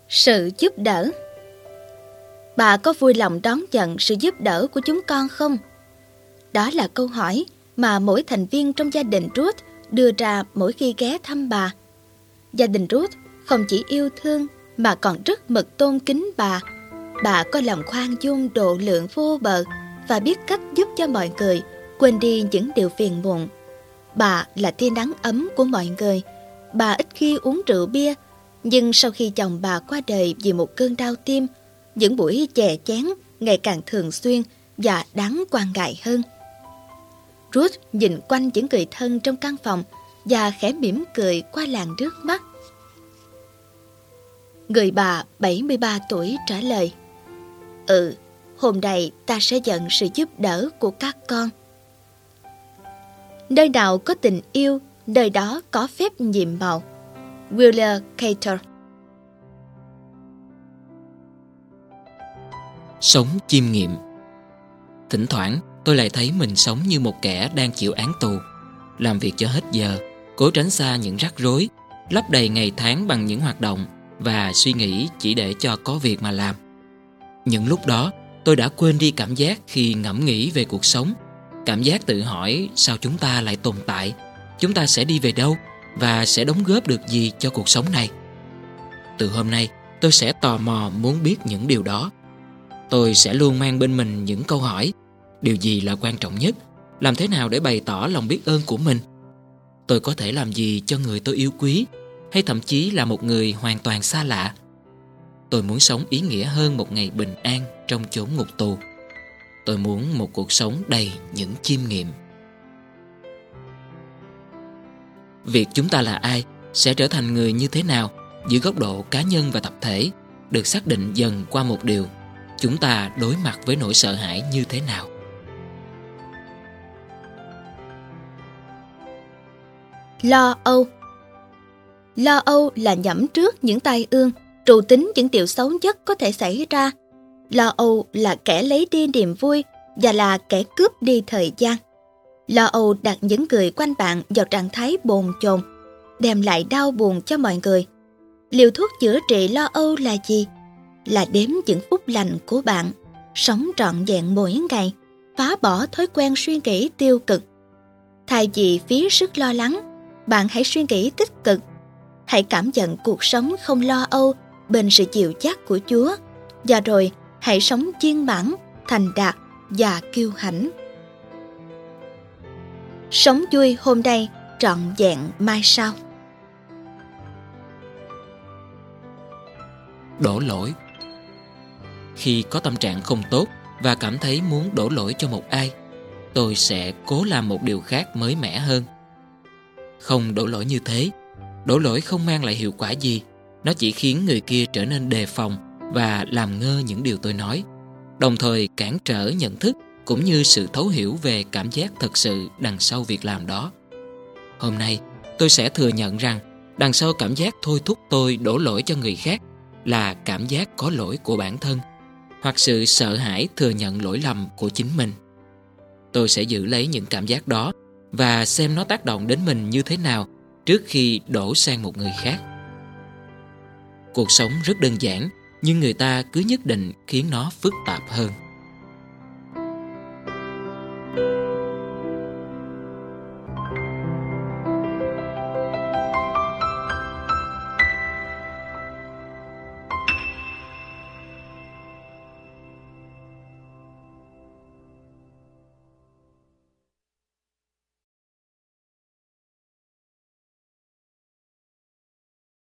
Sự giúp đỡ. Bà có vui lòng đón nhận sự giúp đỡ của chúng con không? Đó là câu hỏi mà mỗi thành viên trong gia đình Ruth đưa ra mỗi khi ghé thăm bà. Gia đình Ruth không chỉ yêu thương mà còn rất mực tôn kính bà. Bà có lòng khoan dung độ lượng vô bờ và biết cách giúp cho mọi người quên đi những điều phiền muộn. Bà là tia nắng ấm của mọi người. Bà ít khi uống rượu bia, nhưng sau khi chồng bà qua đời vì một cơn đau tim, những buổi chè chén ngày càng thường xuyên và đáng quan ngại hơn. Ruth nhìn quanh những người thân trong căn phòng và khẽ mỉm cười qua làn nước mắt. Người bà 73 tuổi trả lời: hôm nay ta sẽ nhận sự giúp đỡ của các con. Nơi nào có tình yêu, nơi đó có phép nhiệm màu. Wheeler Carter. Sống chiêm nghiệm. Thỉnh thoảng tôi lại thấy mình sống như một kẻ đang chịu án tù, làm việc cho hết giờ, cố tránh xa những rắc rối, lấp đầy ngày tháng bằng những hoạt động và suy nghĩ chỉ để cho có việc mà làm. Những lúc đó tôi đã quên đi cảm giác khi ngẫm nghĩ về cuộc sống, cảm giác tự hỏi sao chúng ta lại tồn tại, chúng ta sẽ đi về đâu và sẽ đóng góp được gì cho cuộc sống này. Từ hôm nay tôi sẽ tò mò muốn biết những điều đó. Tôi sẽ luôn mang bên mình những câu hỏi: điều gì là quan trọng nhất? Làm thế nào để bày tỏ lòng biết ơn của mình? Tôi có thể làm gì cho người tôi yêu quý, hay thậm chí là một người hoàn toàn xa lạ? Tôi muốn sống ý nghĩa hơn một ngày bình an trong chốn ngục tù. Tôi muốn một cuộc sống đầy những chiêm nghiệm. Việc chúng ta là ai, sẽ trở thành người như thế nào dưới góc độ cá nhân và tập thể, được xác định dần qua một điều: chúng ta đối mặt với nỗi sợ hãi như thế nào. Lo âu. Lo âu là nhẩm trước những tai ương, trù tính những điều xấu nhất có thể xảy ra. Lo âu là kẻ lấy đi niềm vui và là kẻ cướp đi thời gian. Lo âu đặt những người quanh bạn vào trạng thái bồn chồn, đem lại đau buồn cho mọi người. Liều thuốc chữa trị lo âu là gì? Là đếm những phút lành của bạn, sống trọn vẹn mỗi ngày, phá bỏ thói quen suy nghĩ tiêu cực. Thay vì phí sức lo lắng, bạn hãy suy nghĩ tích cực. Hãy cảm nhận cuộc sống không lo âu bên sự dịu dắt của Chúa, và rồi hãy sống viên mãn, thành đạt và kiêu hãnh. Sống vui hôm nay, trọn vẹn mai sau. Đổ lỗi. Khi có tâm trạng không tốt và cảm thấy muốn đổ lỗi cho một ai, tôi sẽ cố làm một điều khác mới mẻ hơn. Không đổ lỗi như thế, đổ lỗi không mang lại hiệu quả gì. Nó chỉ khiến người kia trở nên đề phòng và làm ngơ những điều tôi nói, đồng thời cản trở nhận thức cũng như sự thấu hiểu về cảm giác thật sự đằng sau việc làm đó. Hôm nay, tôi sẽ thừa nhận rằng đằng sau cảm giác thôi thúc tôi đổ lỗi cho người khác là cảm giác có lỗi của bản thân, hoặc sự sợ hãi thừa nhận lỗi lầm của chính mình. Tôi sẽ giữ lấy những cảm giác đó và xem nó tác động đến mình như thế nào trước khi đổ sang một người khác. Cuộc sống rất đơn giản, nhưng người ta cứ nhất định khiến nó phức tạp hơn.